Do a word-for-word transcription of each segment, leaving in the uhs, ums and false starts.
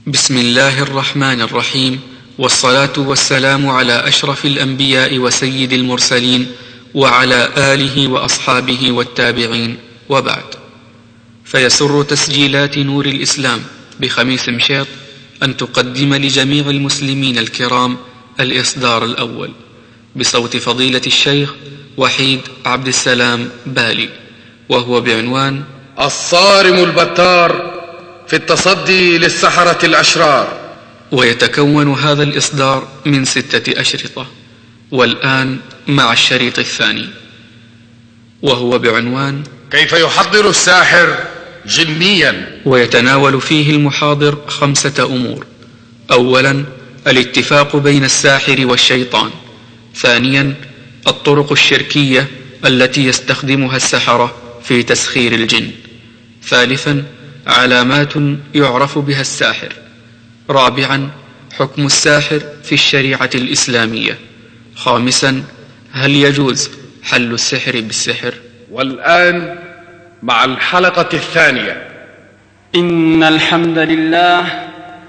بسم الله الرحمن الرحيم، والصلاة والسلام على أشرف الأنبياء وسيد المرسلين وعلى آله وأصحابه والتابعين، وبعد. فيسر تسجيلات نور الإسلام بخميس مشيط أن تقدم لجميع المسلمين الكرام الإصدار الأول بصوت فضيلة الشيخ وحيد عبد السلام بالي، وهو بعنوان الصارم البتار في التصدي للسحرة الأشرار. ويتكون هذا الإصدار من ستة أشرطة، والآن مع الشريط الثاني وهو بعنوان كيف يحضر الساحر جنيا. ويتناول فيه المحاضر خمسة أمور: أولا الاتفاق بين الساحر والشيطان، ثانيا الطرق الشركية التي يستخدمها السحرة في تسخير الجن، ثالثا علامات يعرف بها الساحر، رابعا حكم الساحر في الشريعة الإسلامية، خامسا هل يجوز حل السحر بالسحر. والآن مع الحلقة الثانية. إن الحمد لله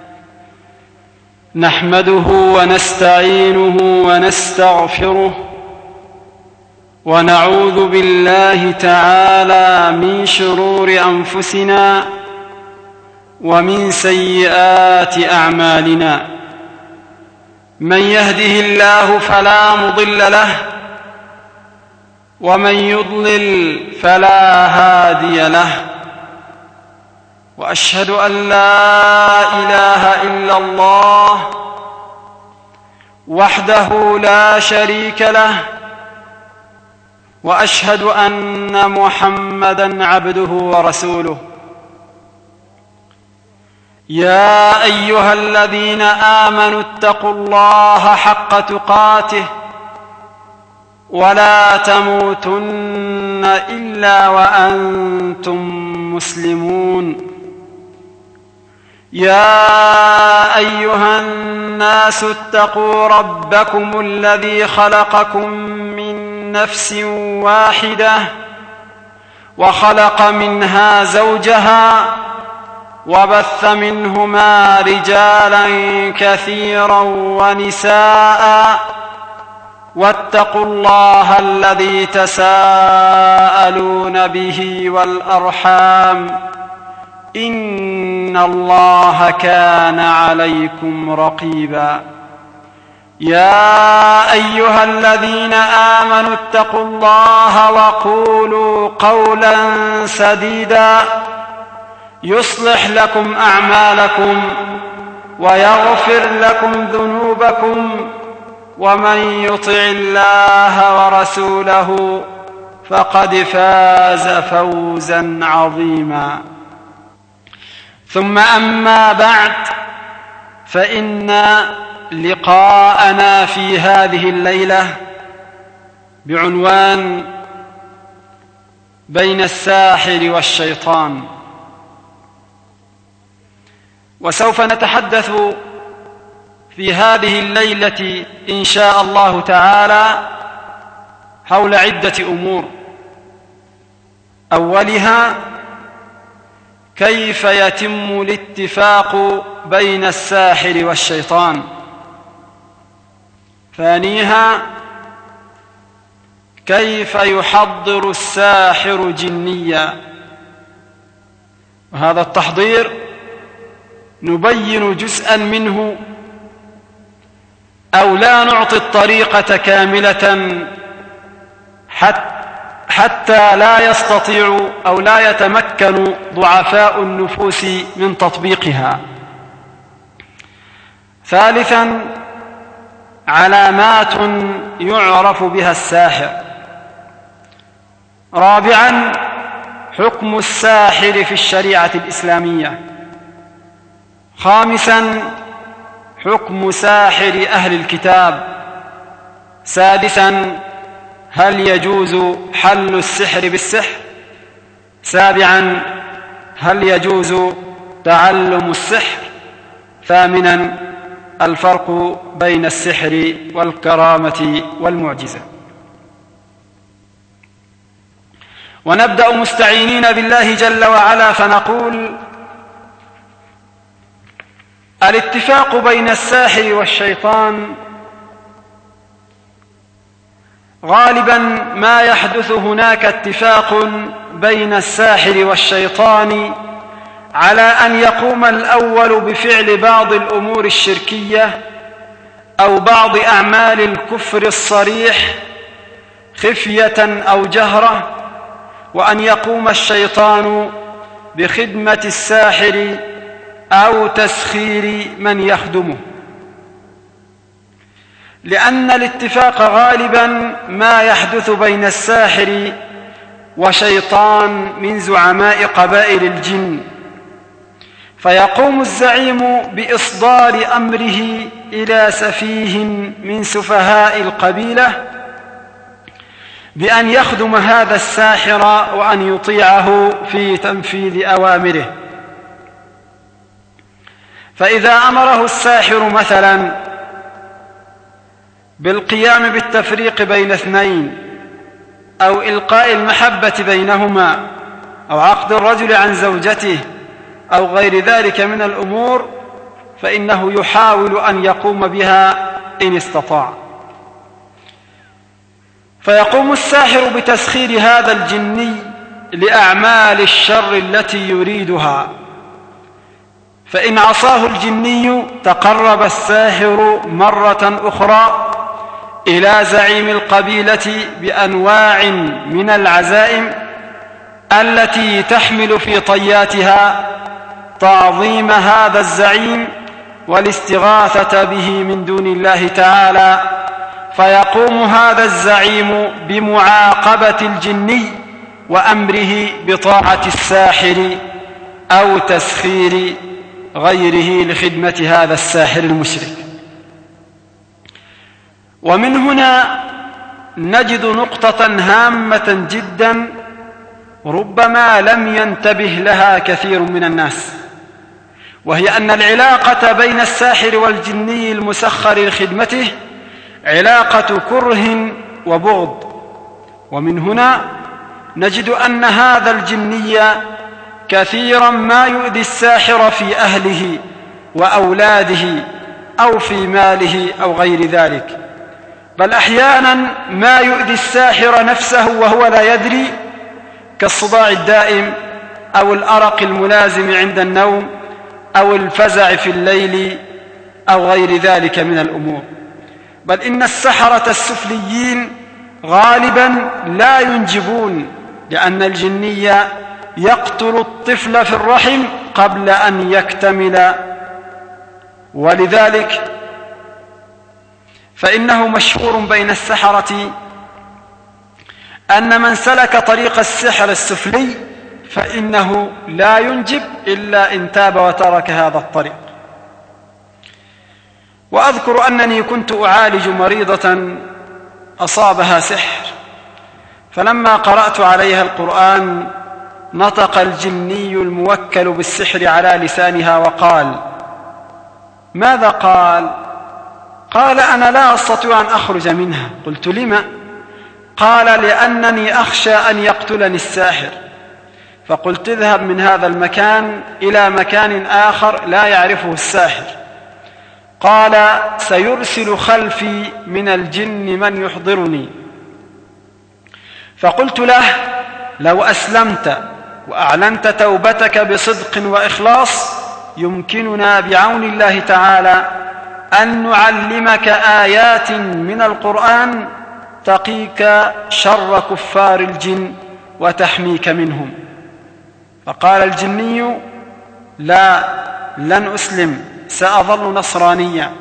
نحمده ونستعينه ونستغفره ونعوذ بالله تعالى من شرور أنفسنا ومن سيئات أعمالنا. من يهده الله فلا مضل له ومن يضلل فلا هادي له، وأشهد أن لا إله إلا الله وحده لا شريك له، وأشهد أن محمدًا عبده ورسوله. يا أيها الذين آمنوا اتقوا الله حق تقاته ولا تموتن إلا وأنتم مسلمون. يا أيها الناس اتقوا ربكم الذي خلقكم من نفس واحدة وخلق منها زوجها وبث منهما رجالا كثيرا ونساء، واتقوا الله الذي تساءلون به والأرحام، إن الله كان عليكم رقيبا. يا أيها الذين آمنوا اتقوا الله وقولوا قولا سديدا يصلح لكم أعمالكم ويغفر لكم ذنوبكم، ومن يطع الله ورسوله فقد فاز فوزا عظيما. ثم أما بعد، فإن لقاءنا في هذه الليلة بعنوان بين الساحر والشيطان، وسوف نتحدث في هذه الليلة إن شاء الله تعالى حول عدة أمور. أولها كيف يتم الاتفاق بين الساحر والشيطان، ثانيها كيف يحضر الساحر جنيا، وهذا التحضير نبين جزءا منه أو لا نعطي الطريقة كاملة حتى لا يستطيع أو لا يتمكن ضعفاء النفوس من تطبيقها. ثالثا علامات يعرف بها الساحر. رابعا حكم الساحر في الشريعة الإسلامية. خامسا حكم ساحر أهل الكتاب. سادسا هل يجوز حل السحر بالسحر. سابعا هل يجوز تعلم السحر. ثامنا الفرق بين السحر والكرامة والمعجزة. ونبدأ مستعينين بالله جل وعلا فنقول: الاتفاق بين الساحر والشيطان غالبا ما يحدث هناك اتفاق بين الساحر والشيطان على أن يقوم الأول بفعل بعض الأمور الشركية أو بعض أعمال الكفر الصريح خفية أو جهرة، وأن يقوم الشيطان بخدمة الساحر أو تسخير من يخدمه، لأن الاتفاق غالبا ما يحدث بين الساحر وشيطان من زعماء قبائل الجن، فيقوم الزعيم بإصدار أمره إلى سفيه من سفهاء القبيلة بأن يخدم هذا الساحر وأن يطيعه في تنفيذ أوامره. فإذا أمره الساحر مثلا بالقيام بالتفريق بين اثنين أو إلقاء المحبة بينهما أو عقد الرجل عن زوجته أو غير ذلك من الأمور، فإنه يحاول أن يقوم بها إن استطاع. فيقوم الساحر بتسخير هذا الجني لأعمال الشر التي يريدها، فإن عصاه الجني تقرب الساحر مرة أخرى إلى زعيم القبيلة بأنواع من العزائم التي تحمل في طياتها تعظيم هذا الزعيم والاستغاثة به من دون الله تعالى، فيقوم هذا الزعيم بمعاقبة الجني وأمره بطاعة الساحر أو تسخير غيره لخدمة هذا الساحر المشرك. ومن هنا نجد نقطة هامة جدا ربما لم ينتبه لها كثير من الناس، وهي أن العلاقة بين الساحر والجني المسخر لخدمته علاقة كره وبغض. ومن هنا نجد أن هذا الجني كثيرا ما يؤذي الساحر في أهله وأولاده أو في ماله أو غير ذلك، بل أحيانا ما يؤذي الساحر نفسه وهو لا يدري، كالصداع الدائم أو الأرق الملازم عند النوم أو الفزع في الليل أو غير ذلك من الأمور. بل إن السحرة السفليين غالبا لا ينجبون، لأن الجني يقتل الطفل في الرحم قبل أن يكتمل، ولذلك فإنه مشهور بين السحرة أن من سلك طريق السحر السفلي فإنه لا ينجب إلا إن تاب وترك هذا الطريق. وأذكر أنني كنت أعالج مريضة أصابها سحر، فلما قرأت عليها القرآن نطق الجني الموكل بالسحر على لسانها وقال: ماذا قال؟ قال: أنا لا أستطيع أن أخرج منها. قلت: لما؟ قال: لأنني أخشى أن يقتلني الساحر. فقلت: اذهب من هذا المكان إلى مكان آخر لا يعرفه الساحر. قال: سيرسل خلفي من الجن من يحضرني. فقلت له: لو أسلمت وأعلنت توبتك بصدق وإخلاص يمكننا بعون الله تعالى أن نعلمك آيات من القرآن تقيك شر كفار الجن وتحميك منهم. فقال الجني: لا، لن أسلم، سأظل نصرانيا.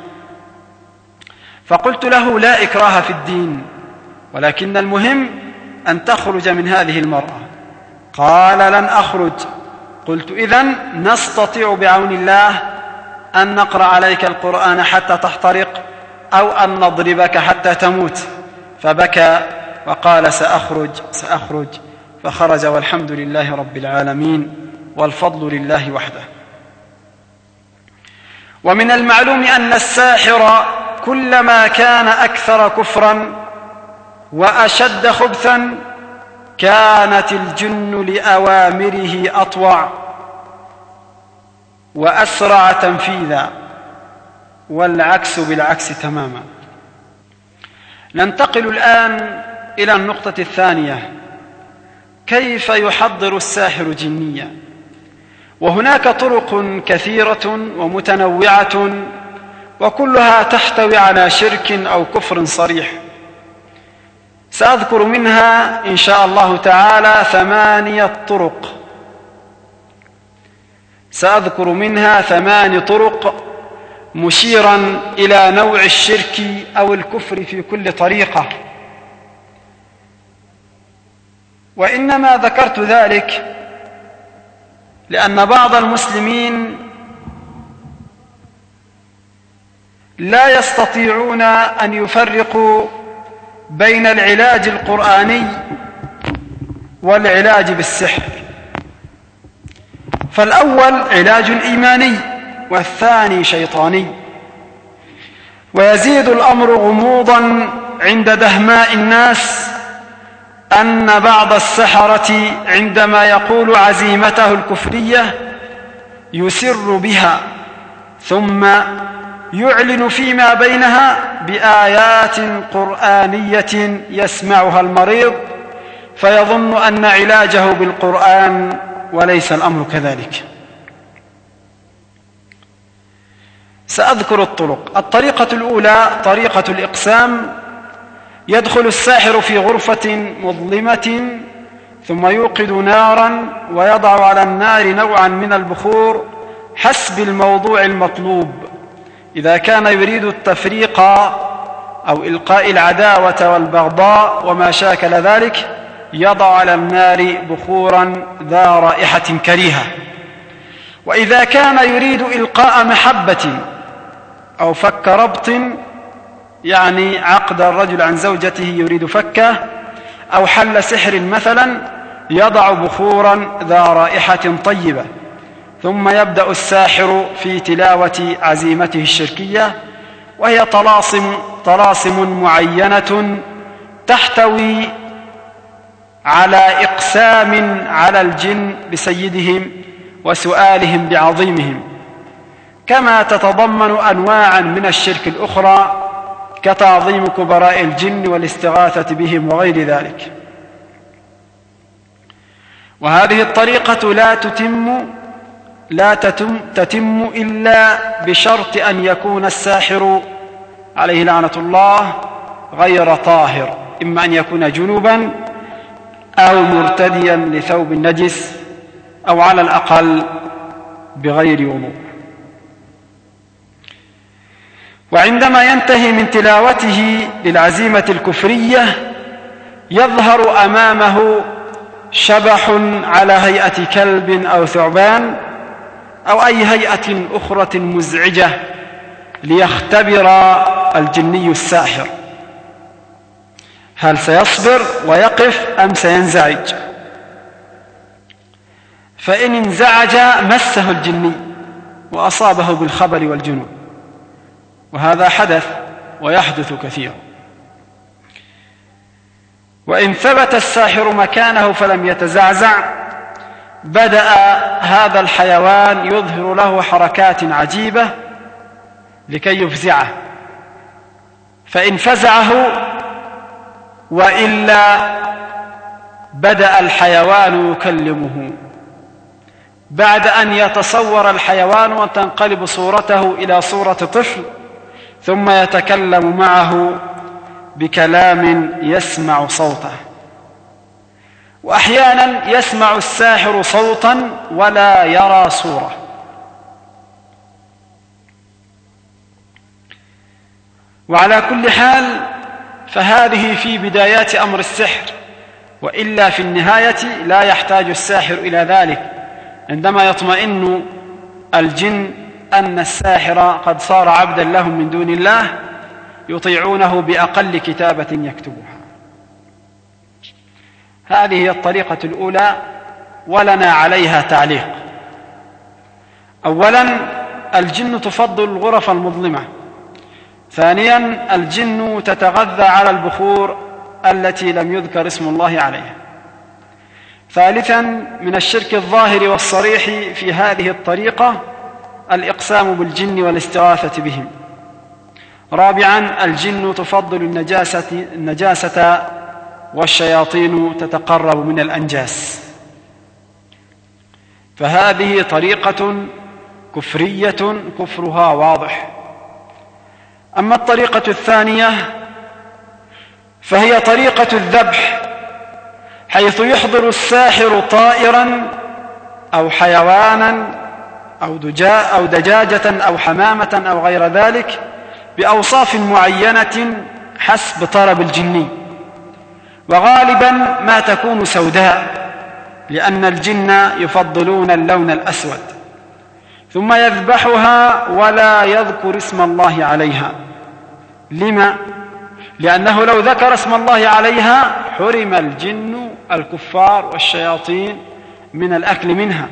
فقلت له: لا إكراه في الدين، ولكن المهم أن تخرج من هذه المرأة. قال: لن أخرج. قلت: إذن نستطيع بعون الله أن نقرأ عليك القرآن حتى تحترق أو أن نضربك حتى تموت. فبكى وقال: سأخرج سأخرج. فخرج، والحمد لله رب العالمين، والفضل لله وحده. ومن المعلوم أن الساحر كلما كان أكثر كفرا وأشد خبثا كانت الجن لأوامره أطوع وأسرع تنفيذا. والعكس بالعكس تماما. ننتقل الآن إلى النقطة الثانية: كيف يحضر الساحر جنيا؟ وهناك طرق كثيرة ومتنوعة وكلها تحتوي على شرك أو كفر صريح. سأذكر منها إن شاء الله تعالى ثمانية طرق سأذكر منها ثمان طرق مشيرا إلى نوع الشرك أو الكفر في كل طريقة. وإنما ذكرت ذلك لأن بعض المسلمين لا يستطيعون أن يفرقوا بين العلاج القرآني والعلاج بالسحر. فالأول علاج إيماني والثاني شيطاني. ويزيد الأمر غموضا عند دهماء الناس أن بعض السحرة عندما يقول عزيمته الكفرية يسر بها ثم يعلن فيما بينها بآيات قرآنية يسمعها المريض فيظن أن علاجه بالقرآن، وليس الأمر كذلك. سأذكر الطرق. الطريقة الأولى طريقة الإقسام. يدخل الساحر في غرفة مظلمة ثم يوقد نارا ويضع على النار نوعا من البخور حسب الموضوع المطلوب. إذا كان يريد التفريق أو إلقاء العداوة والبغضاء وما شاكل ذلك يضع على النار بخورا ذا رائحة كريهة. وإذا كان يريد إلقاء محبة أو فك ربط، يعني عقد الرجل عن زوجته يريد فكه، أو حل سحر مثلا، يضع بخورا ذا رائحة طيبة. ثم يبدأ الساحر في تلاوة عزيمته الشركية، وهي طلاسم, طلاسم معينة تحتوي على إقسام على الجن بسيدهم وسؤالهم بعظيمهم، كما تتضمن أنواعا من الشرك الأخرى كتعظيم كبراء الجن والاستغاثة بهم وغير ذلك. وهذه الطريقة لا تتم لا تتم, تتم إلا بشرط أن يكون الساحر عليه لعنة الله غير طاهر، إما أن يكون جنوبا أو مرتديا لثوب النجس أو على الأقل بغير وضوء. وعندما ينتهي من تلاوته للعزيمة الكفرية يظهر أمامه شبح على هيئة كلب أو ثعبان أو أي هيئة أخرى مزعجة ليختبر الجني الساحر هل سيصبر ويقف أم سينزعج. فإن انزعج مسه الجني وأصابه بالخبل والجنون، وهذا حدث ويحدث كثيرا. وإن ثبت الساحر مكانه فلم يتزعزع بدأ هذا الحيوان يظهر له حركات عجيبة لكي يفزعه، فإن فزعه وإلا بدأ الحيوان يكلمه، بعد أن يتصور الحيوان وتنقلب صورته إلى صورة طفل، ثم يتكلم معه بكلام يسمع صوته. وأحيانا يسمع الساحر صوتا ولا يرى صورة. وعلى كل حال فهذه في بدايات أمر السحر، وإلا في النهاية لا يحتاج الساحر إلى ذلك عندما يطمئن الجن أن الساحر قد صار عبدا لهم من دون الله يطيعونه بأقل كتابة يكتبها. هذه هي الطريقة الأولى ولنا عليها تعليق. أولا الجن تفضل الغرف المظلمة. ثانيا الجن تتغذى على البخور التي لم يذكر اسم الله عليها. ثالثا من الشرك الظاهر والصريح في هذه الطريقة الإقسام بالجن والاستغاثة بهم. رابعا الجن تفضل النجاسة, النجاسة والشياطين تتقرب من الأنجاس. فهذه طريقة كفرية كفرها واضح. أما الطريقة الثانية فهي طريقة الذبح، حيث يحضر الساحر طائرا أو حيوانا أو, أو دجاجة أو حمامة أو غير ذلك بأوصاف معينة حسب طلب الجني، وغالبا ما تكون سوداء لأن الجن يفضلون اللون الأسود، ثم يذبحها ولا يذكر اسم الله عليها. لما؟ لأنه لو ذكر اسم الله عليها حرم الجن الكفار والشياطين من الأكل منها.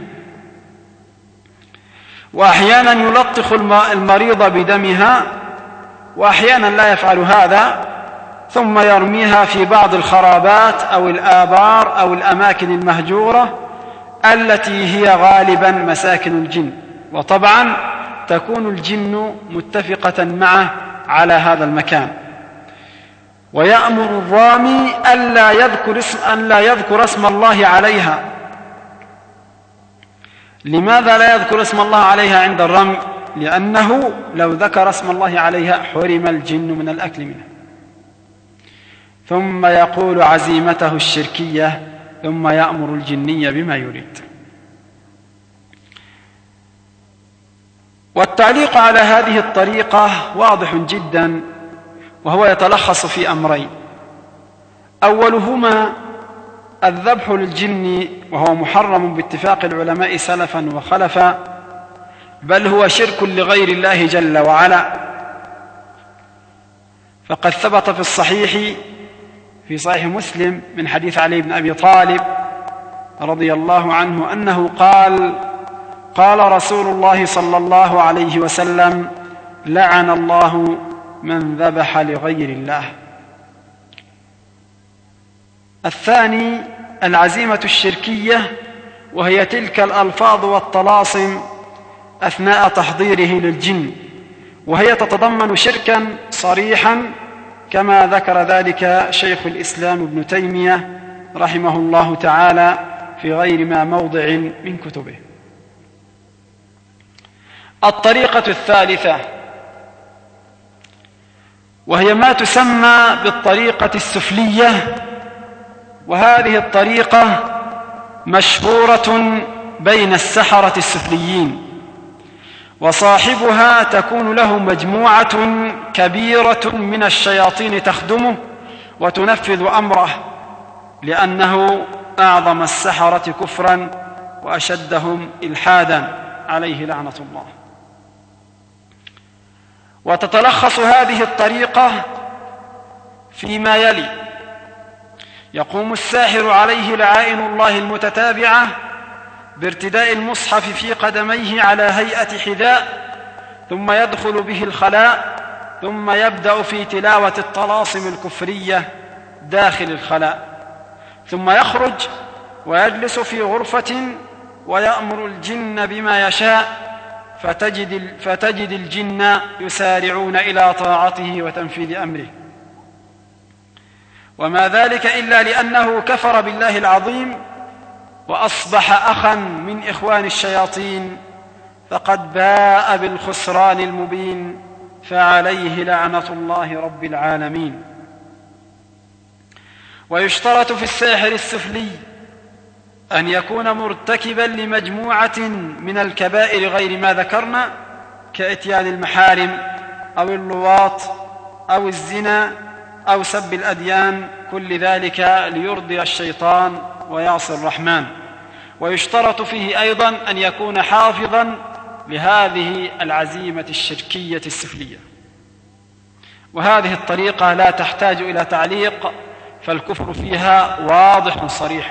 وأحيانا يلطخ المريض بدمها، وأحيانا لا يفعل هذا، ثم يرميها في بعض الخرابات أو الآبار أو الأماكن المهجورة التي هي غالبا مساكن الجن، وطبعا تكون الجن متفقة معه على هذا المكان. ويأمر الرامي ألا يذكر اسم, ألا يذكر اسم الله عليها. لماذا لا يذكر اسم الله عليها عند الرمي؟ لأنه لو ذكر اسم الله عليها حرم الجن من الأكل منها. ثم يقول عزيمته الشركية، ثم يأمر الجني بما يريد. والتعليق على هذه الطريقة واضح جدا، وهو يتلخص في أمرين: أولهما الذبح للجن، وهو محرم باتفاق العلماء سلفا وخلفا، بل هو شرك لغير الله جل وعلا. فقد ثبت في الصحيح في صحيح مسلم من حديث علي بن أبي طالب رضي الله عنه أنه قال: قال رسول الله صلى الله عليه وسلم: لعن الله من ذبح لغير الله. الثاني العزيمة الشركية، وهي تلك الألفاظ والطلاسم أثناء تحضيره للجن، وهي تتضمن شركا صريحا كما ذكر ذلك شيخ الإسلام ابن تيمية رحمه الله تعالى في غير ما موضع من كتبه. الطريقة الثالثة، وهي ما تسمى بالطريقة السفلية، وهذه الطريقة مشهورة بين السحرة السفليين، وصاحبها تكون له مجموعة كبيرة من الشياطين تخدمه وتنفذ أمره، لأنه أعظم السحرة كفرا وأشدهم إلحادا عليه لعنة الله. وتتلخص هذه الطريقة فيما يلي: يقوم الساحر عليه لعائن الله المتتابعة بارتداء المصحف في قدميه على هيئة حذاء، ثم يدخل به الخلاء، ثم يبدأ في تلاوة الطلاسم الكفرية داخل الخلاء، ثم يخرج ويجلس في غرفة ويأمر الجن بما يشاء، فتجد, فتجد الجن يسارعون إلى طاعته وتنفيذ أمره. وما ذلك إلا لأنه كفر بالله العظيم وأصبح أخا من إخوان الشياطين، فقد باء بالخسران المبين، فعليه لعنة الله رب العالمين. ويشترط في الساحر السفلي أن يكون مرتكبا لمجموعة من الكبائر غير ما ذكرنا، كإتيان المحارم أو اللواط أو الزنا أو سب الأديان، كل ذلك ليرضي الشيطان ويعصي الرحمن. ويشترط فيه أيضا أن يكون حافظا لهذه العزيمة الشركية السفلية. وهذه الطريقة لا تحتاج إلى تعليق، فالكفر فيها واضح صريح.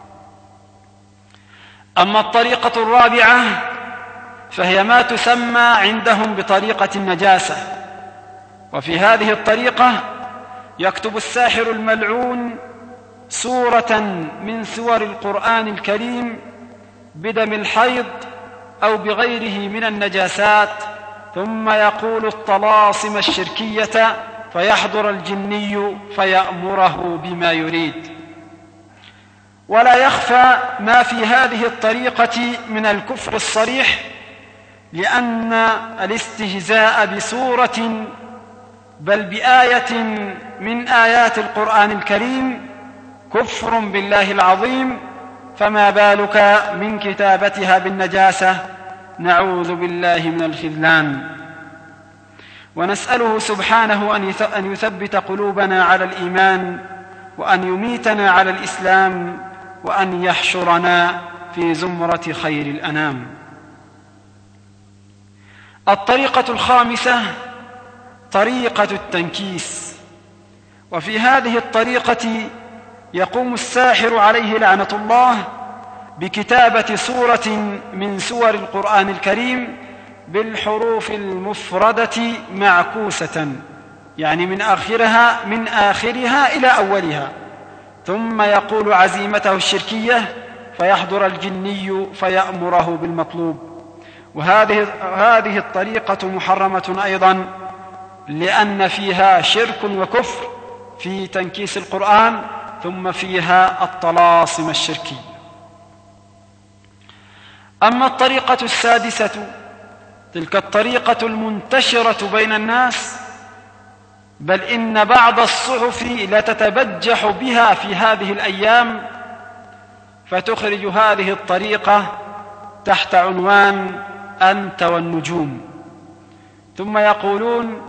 أما الطريقة الرابعة فهي ما تسمى عندهم بطريقة النجاسة. وفي هذه الطريقة يكتب الساحر الملعون سورة من سور القرآن الكريم بدم الحيض أو بغيره من النجاسات، ثم يقول الطلاسم الشركية فيحضر الجني فيأمره بما يريد. ولا يخفى ما في هذه الطريقة من الكفر الصريح، لأن الاستهزاء بسورة بل بآية من آيات القرآن الكريم كفر بالله العظيم، فما بالك من كتابتها بالنجاسة، نعوذ بالله من الخذلان. ونسأله سبحانه أن يثبت قلوبنا على الإيمان، وأن يميتنا على الإسلام، وأن يحشرنا في زمرة خير الأنام. الطريقة الخامسة طريقة التنكيس. وفي هذه الطريقة يقوم الساحر عليه لعنة الله بكتابة سورة من سور القرآن الكريم بالحروف المفردة معكوسة، يعني من آخرها من آخرها إلى أولها، ثم يقول عزيمته الشركية فيحضر الجني فيأمره بالمطلوب. وهذه هذه الطريقة محرمة أيضا، لأن فيها شرك وكفر في تنكيس القرآن، ثم فيها الطلاسم الشركية. أما الطريقة السادسة، تلك الطريقة المنتشرة بين الناس، بل إن بعض الصحف لتتبجح بها في هذه الأيام، فتخرج هذه الطريقة تحت عنوان أنت والنجوم، ثم يقولون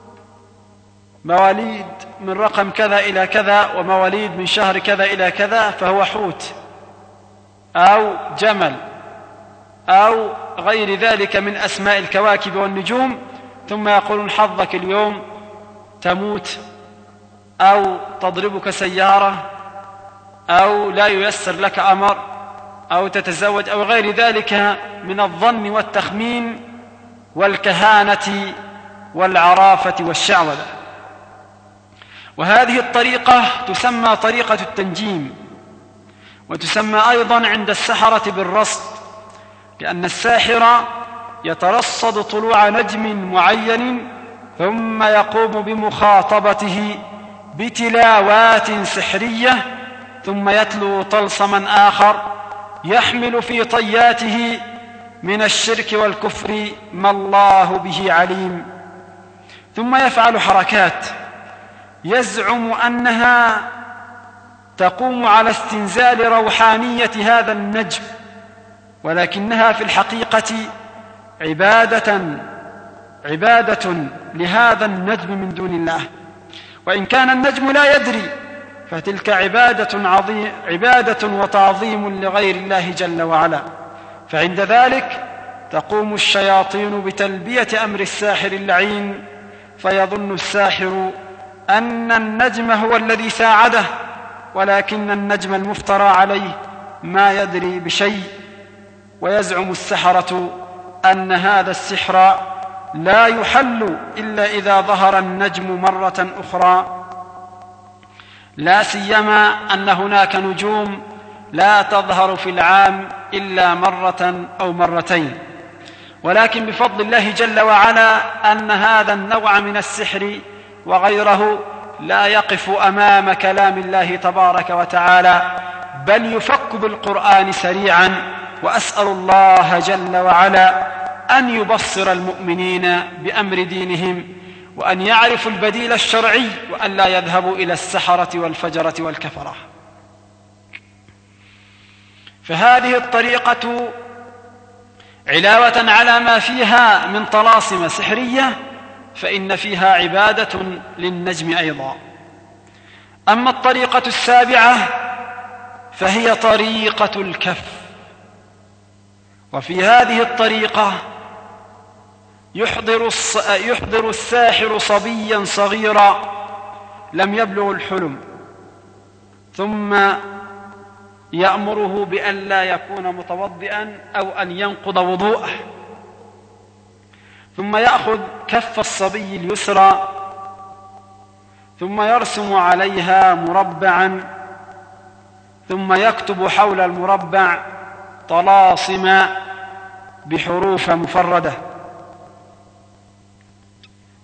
مواليد من رقم كذا إلى كذا، ومواليد من شهر كذا إلى كذا فهو حوت أو جمل أو غير ذلك من أسماء الكواكب والنجوم، ثم يقولون حظك اليوم تموت أو تضربك سيارة أو لا ييسر لك أمر أو تتزوج أو غير ذلك من الظن والتخمين والكهانة والعرافة والشعوذة. وهذه الطريقة تسمى طريقة التنجيم، وتسمى أيضا عند السحرة بالرصد، لأن الساحر يترصد طلوع نجم معين ثم يقوم بمخاطبته بتلاوات سحرية، ثم يتلو طلسما آخر يحمل في طياته من الشرك والكفر ما الله به عليم، ثم يفعل حركات يزعم أنها تقوم على استنزال روحانية هذا النجم، ولكنها في الحقيقة عبادة عبادة لهذا النجم من دون الله. وإن كان النجم لا يدري فتلك عبادة, عظيم عبادة وتعظيم لغير الله جل وعلا. فعند ذلك تقوم الشياطين بتلبية أمر الساحر اللعين، فيظن الساحر أن النجم هو الذي ساعده، ولكن النجم المفترى عليه ما يدري بشيء. ويزعم السحرة أن هذا السحر لا يحل إلا إذا ظهر النجم مرة أخرى، لا سيما أن هناك نجوم لا تظهر في العام إلا مرة أو مرتين. ولكن بفضل الله جل وعلا أن هذا النوع من السحر وغيره لا يقف أمام كلام الله تبارك وتعالى، بل يفك بالقرآن سريعا. وأسأل الله جل وعلا أن يبصر المؤمنين بأمر دينهم، وأن يعرفوا البديل الشرعي، وأن لا يذهبوا إلى السحرة والفجرة والكفرة. فهذه الطريقة علاوة على ما فيها من طلاسم سحرية، فإن فيها عبادة للنجم أيضا. أما الطريقة السابعة فهي طريقة الكف. وفي هذه الطريقة يحضر, يحضر الساحر صبيا صغيرا لم يبلغ الحلم، ثم يأمره بأن لا يكون متوضئا أو أن ينقض وضوءه، ثم يأخذ كف الصبي اليسرى ثم يرسم عليها مربعا، ثم يكتب حول المربع طلاسم بحروف مفردة،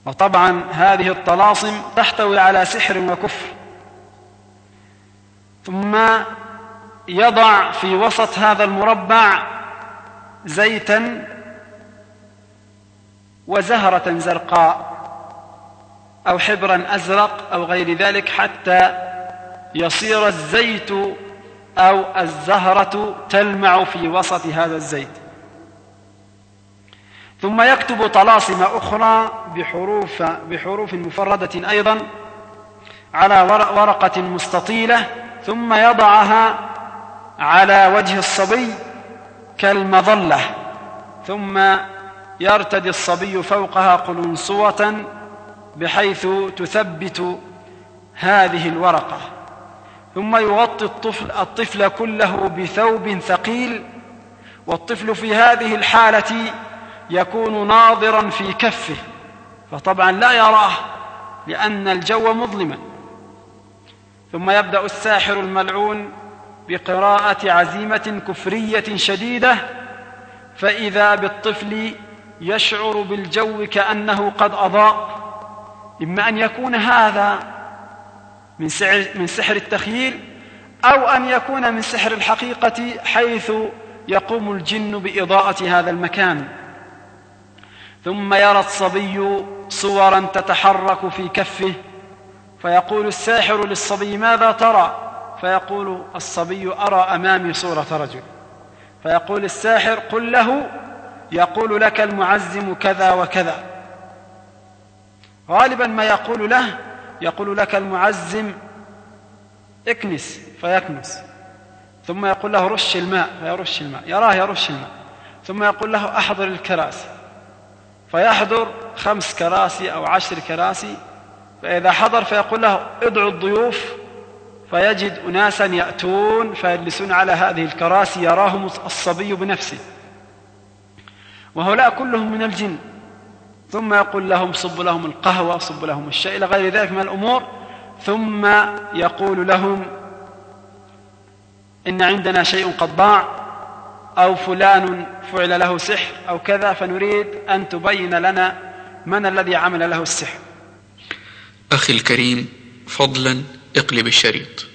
وطبعا هذه الطلاسم تحتوي على سحر وكفر. ثم يضع في وسط هذا المربع زيتا وزهرة زرقاء أو حبرا أزرق أو غير ذلك، حتى يصير الزيت أو الزهرة تلمع في وسط هذا الزيت. ثم يكتب طلاسم أخرى بحروف, بحروف مفردة أيضا على ورقة مستطيلة، ثم يضعها على وجه الصبي كالمظلة، ثم يرتدي الصبي فوقها قلنسوة بحيث تثبت هذه الورقة، ثم يغطي الطفل, الطفل كله بثوب ثقيل، والطفل في هذه الحالة يكون ناظرا في كفه، فطبعا لا يراه لأن الجو مظلما. ثم يبدأ الساحر الملعون بقراءة عزيمة كفرية شديدة، فإذا بالطفل يشعر بالجو كأنه قد أضاء. إما أن يكون هذا من سحر, من سحر التخييل، أو أن يكون من سحر الحقيقة حيث يقوم الجن بإضاءة هذا المكان. ثم يرى الصبي صورا تتحرك في كفه، فيقول الساحر للصبي: ماذا ترى؟ فيقول الصبي: أرى أمامي صورة رجل. فيقول الساحر: قل له يقول لك المعزم كذا وكذا. غالبا ما يقول له يقول لك المعزم اكنس، فيكنس. ثم يقول له رش الماء، فيرش الماء، يراه يرش الماء. ثم يقول له أحضر الكراسي، فيحضر خمس كراسي أو عشر كراسي. فإذا حضر فيقول له ادعوا الضيوف، فيجد أناسا يأتون فيجلسون على هذه الكراسي يراهم الصبي بنفسه، وهؤلاء كلهم من الجن. ثم يقول لهم صب لهم القهوة، صب لهم الشاي، إلى غير ذلك من الأمور. ثم يقول لهم إن عندنا شيء قد ضاع، أو فلان فعل له سحر أو كذا، فنريد أن تبين لنا من الذي عمل له السحر. أخي الكريم، فضلا اقلب الشريط.